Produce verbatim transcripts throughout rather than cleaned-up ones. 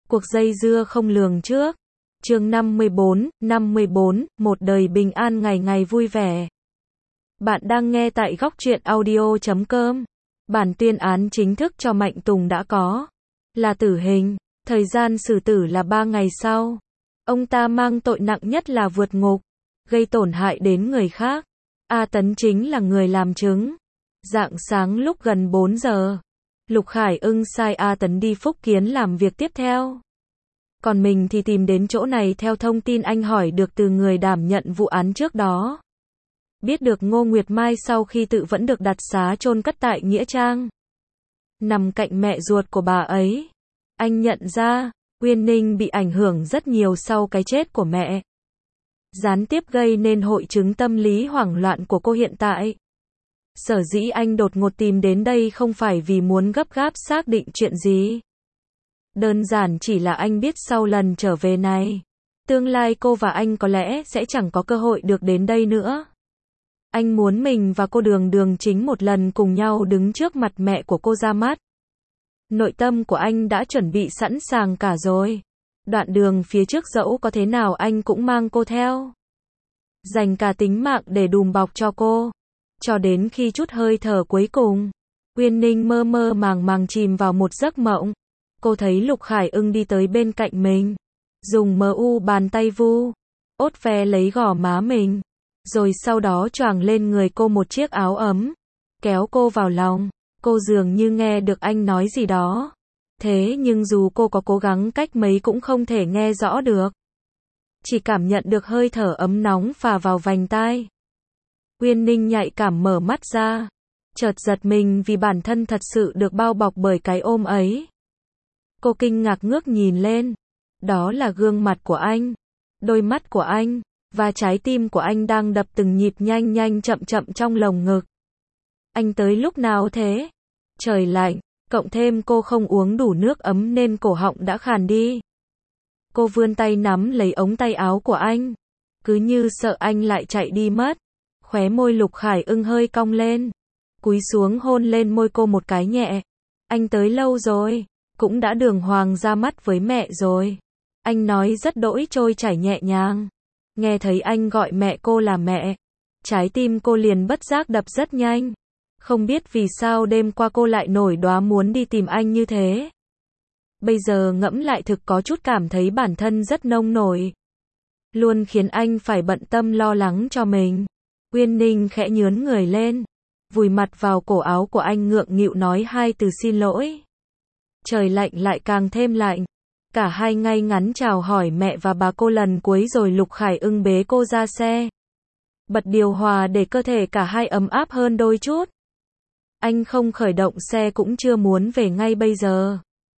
Cuộc dây dưa không lường trước. Chương năm mươi bốn, năm mươi bốn, một đời bình an ngày ngày vui vẻ. Bạn đang nghe tại góc truyện audio chấm com. Bản tuyên án chính thức cho Mạnh Tùng đã có. Là tử hình. Thời gian xử tử là ba ngày sau. Ông ta mang tội nặng nhất là vượt ngục, gây tổn hại đến người khác. A Tấn chính là người làm chứng. Rạng sáng lúc gần bốn giờ, Lục Khải Ưng sai A Tấn đi Phúc Kiến làm việc tiếp theo. Còn mình thì tìm đến chỗ này theo thông tin anh hỏi được từ người đảm nhận vụ án trước đó. Biết được Ngô Nguyệt Mai sau khi tự vẫn được đặt xá chôn cất tại Nghĩa Trang, nằm cạnh mẹ ruột của bà ấy. Anh nhận ra, Uyên Ninh bị ảnh hưởng rất nhiều sau cái chết của mẹ. Gián tiếp gây nên hội chứng tâm lý hoảng loạn của cô hiện tại. Sở dĩ anh đột ngột tìm đến đây không phải vì muốn gấp gáp xác định chuyện gì. Đơn giản chỉ là anh biết sau lần trở về này, tương lai cô và anh có lẽ sẽ chẳng có cơ hội được đến đây nữa. Anh muốn mình và cô Đường Đường Chính một lần cùng nhau đứng trước mặt mẹ của cô ra mắt. Nội tâm của anh đã chuẩn bị sẵn sàng cả rồi. Đoạn đường phía trước dẫu có thế nào anh cũng mang cô theo. Dành cả tính mạng để đùm bọc cho cô. Cho đến khi chút hơi thở cuối cùng, Uyên Ninh mơ mơ màng màng chìm vào một giấc mộng. Cô thấy Lục Khải Ưng đi tới bên cạnh mình, dùng mờ u bàn tay vu, ốt ve lấy gò má mình, rồi sau đó choàng lên người cô một chiếc áo ấm, kéo cô vào lòng. Cô dường như nghe được anh nói gì đó. Thế nhưng dù cô có cố gắng cách mấy cũng không thể nghe rõ được. Chỉ cảm nhận được hơi thở ấm nóng phả vào vành tai. Uyên Ninh nhạy cảm mở mắt ra, chợt giật mình vì bản thân thật sự được bao bọc bởi cái ôm ấy. Cô kinh ngạc ngước nhìn lên. Đó là gương mặt của anh, đôi mắt của anh, và trái tim của anh đang đập từng nhịp nhanh nhanh chậm chậm trong lồng ngực. Anh tới lúc nào thế? Trời lạnh, cộng thêm cô không uống đủ nước ấm nên cổ họng đã khàn đi. Cô vươn tay nắm lấy ống tay áo của anh, cứ như sợ anh lại chạy đi mất. Khóe môi Lục Khải Ưng hơi cong lên, cúi xuống hôn lên môi cô một cái nhẹ. Anh tới lâu rồi, cũng đã đường hoàng ra mắt với mẹ rồi. Anh nói rất đỗi trôi chảy nhẹ nhàng. Nghe thấy anh gọi mẹ cô là mẹ, trái tim cô liền bất giác đập rất nhanh. Không biết vì sao đêm qua cô lại nổi đoá muốn đi tìm anh như thế. Bây giờ ngẫm lại thực có chút cảm thấy bản thân rất nông nổi. Luôn khiến anh phải bận tâm lo lắng cho mình. Uyên Ninh khẽ nhướn người lên, vùi mặt vào cổ áo của anh ngượng nghịu nói hai từ xin lỗi. Trời lạnh lại càng thêm lạnh. Cả hai ngay ngắn chào hỏi mẹ và bà cô lần cuối rồi Lục Khải Ưng bế cô ra xe. Bật điều hòa để cơ thể cả hai ấm áp hơn đôi chút. Anh không khởi động xe cũng chưa muốn về ngay bây giờ.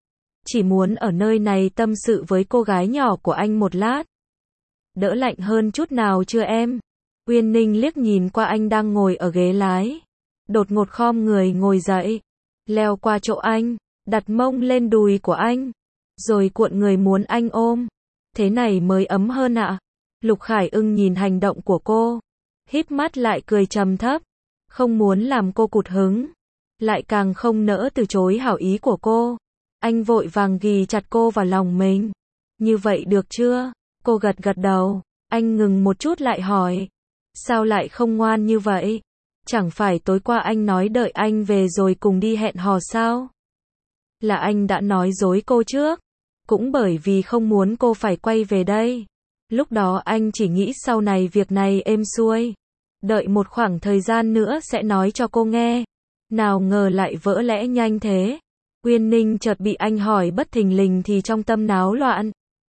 Chỉ muốn ở nơi này tâm sự với cô gái nhỏ của anh một lát. Đỡ lạnh hơn chút nào chưa em? Uyên Ninh liếc nhìn qua anh đang ngồi ở ghế lái. Đột ngột khom người ngồi dậy, leo qua chỗ anh, đặt mông lên đùi của anh, rồi cuộn người muốn anh ôm. Thế này mới ấm hơn ạ. Lục Khải Ưng nhìn hành động của cô, híp mắt lại cười trầm thấp. Không muốn làm cô cụt hứng, lại càng không nỡ từ chối hảo ý của cô. Anh vội vàng ghì chặt cô vào lòng mình. Như vậy được chưa? Cô gật gật đầu. Anh ngừng một chút lại hỏi. Sao lại không ngoan như vậy? Chẳng phải tối qua anh nói đợi anh về rồi cùng đi hẹn hò sao? Là anh đã nói dối cô trước. Cũng bởi vì không muốn cô phải quay về đây. Lúc đó anh chỉ nghĩ sau này việc này êm xuôi. Đợi một khoảng thời gian nữa sẽ nói cho cô nghe. Nào ngờ lại vỡ lẽ nhanh thế. Uyên Ninh chợt bị anh hỏi bất thình lình thì trong tâm náo loạn.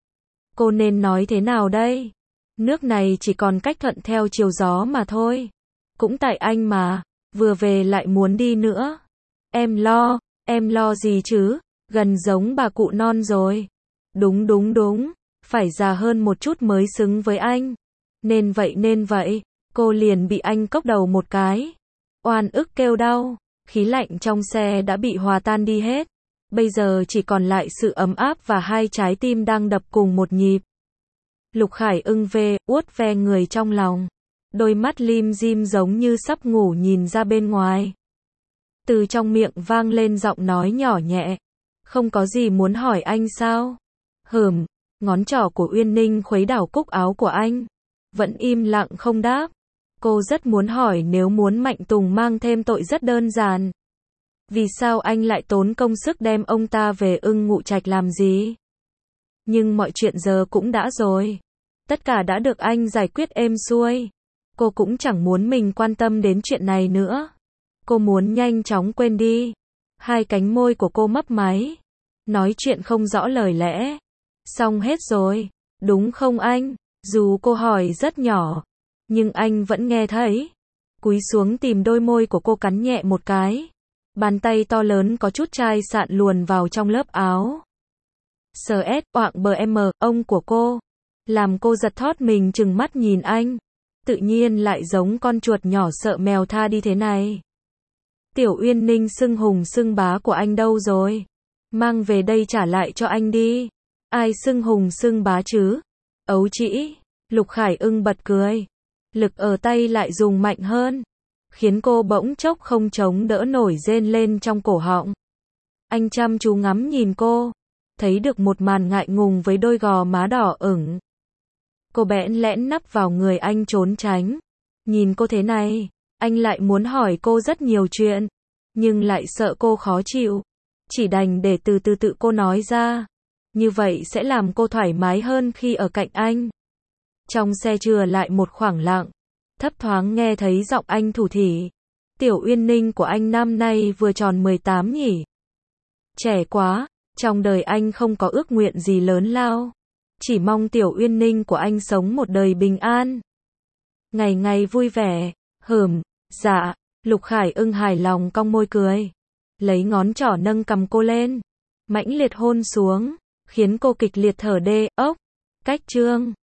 Cô nên nói thế nào đây? Nước này chỉ còn cách thuận theo chiều gió mà thôi. Cũng tại anh mà, vừa về lại muốn đi nữa. Em lo, em lo gì chứ? Gần giống bà cụ non rồi. Đúng đúng đúng, phải già hơn một chút mới xứng với anh. Nên vậy nên vậy. Cô liền bị anh cốc đầu một cái. Oan ức kêu đau. Khí lạnh trong xe đã bị hòa tan đi hết. Bây giờ chỉ còn lại sự ấm áp và hai trái tim đang đập cùng một nhịp. Lục Khải Ưng về, uốt ve người trong lòng. Đôi mắt lim dim giống như sắp ngủ nhìn ra bên ngoài. Từ trong miệng vang lên giọng nói nhỏ nhẹ. Không có gì muốn hỏi anh sao? Hừm, ngón trỏ của Uyên Ninh khuấy đảo cúc áo của anh. Vẫn im lặng không đáp. Cô rất muốn hỏi nếu muốn Mạnh Tùng mang thêm tội rất đơn giản. Vì sao anh lại tốn công sức đem ông ta về Ưng Ngụ Trạch làm gì? Nhưng mọi chuyện giờ cũng đã rồi. Tất cả đã được anh giải quyết êm xuôi. Cô cũng chẳng muốn mình quan tâm đến chuyện này nữa. Cô muốn nhanh chóng quên đi. Hai cánh môi của cô mấp máy. Nói chuyện không rõ lời lẽ. Xong hết rồi. Đúng không anh? Dù cô hỏi rất nhỏ. Nhưng anh vẫn nghe thấy. Cúi xuống tìm đôi môi của cô cắn nhẹ một cái. Bàn tay to lớn có chút chai sạn luồn vào trong lớp áo. ét ét, oạng bờ em, ông của cô. Làm cô giật thót mình chừng mắt nhìn anh. Tự nhiên lại giống con chuột nhỏ sợ mèo tha đi thế này. Tiểu Uyên Ninh xưng hùng xưng bá của anh đâu rồi? Mang về đây trả lại cho anh đi. Ai xưng hùng xưng bá chứ? Ấu trĩ. Lục Khải Ưng bật cười. Lực ở tay lại dùng mạnh hơn. Khiến cô bỗng chốc không chống đỡ nổi rên lên trong cổ họng. Anh chăm chú ngắm nhìn cô. Thấy được một màn ngại ngùng với đôi gò má đỏ ửng. Cô bẽn lẽn nắp vào người anh trốn tránh. Nhìn cô thế này, anh lại muốn hỏi cô rất nhiều chuyện. Nhưng lại sợ cô khó chịu. Chỉ đành để từ từ tự cô nói ra. Như vậy sẽ làm cô thoải mái hơn khi ở cạnh anh. Trong xe chừa lại một khoảng lặng. Thấp thoáng nghe thấy giọng anh thủ thỉ. Tiểu Uyên Ninh của anh năm nay vừa tròn mười tám nhỉ? Trẻ quá, trong đời anh không có ước nguyện gì lớn lao. Chỉ mong Tiểu Uyên Ninh của anh sống một đời bình an. Ngày ngày vui vẻ. Hừm, dạ. Lục Khải Ưng hài lòng cong môi cười. Lấy ngón trỏ nâng cầm cô lên. Mãnh liệt hôn xuống. Khiến cô kịch liệt thở đê, ốc. Cách chương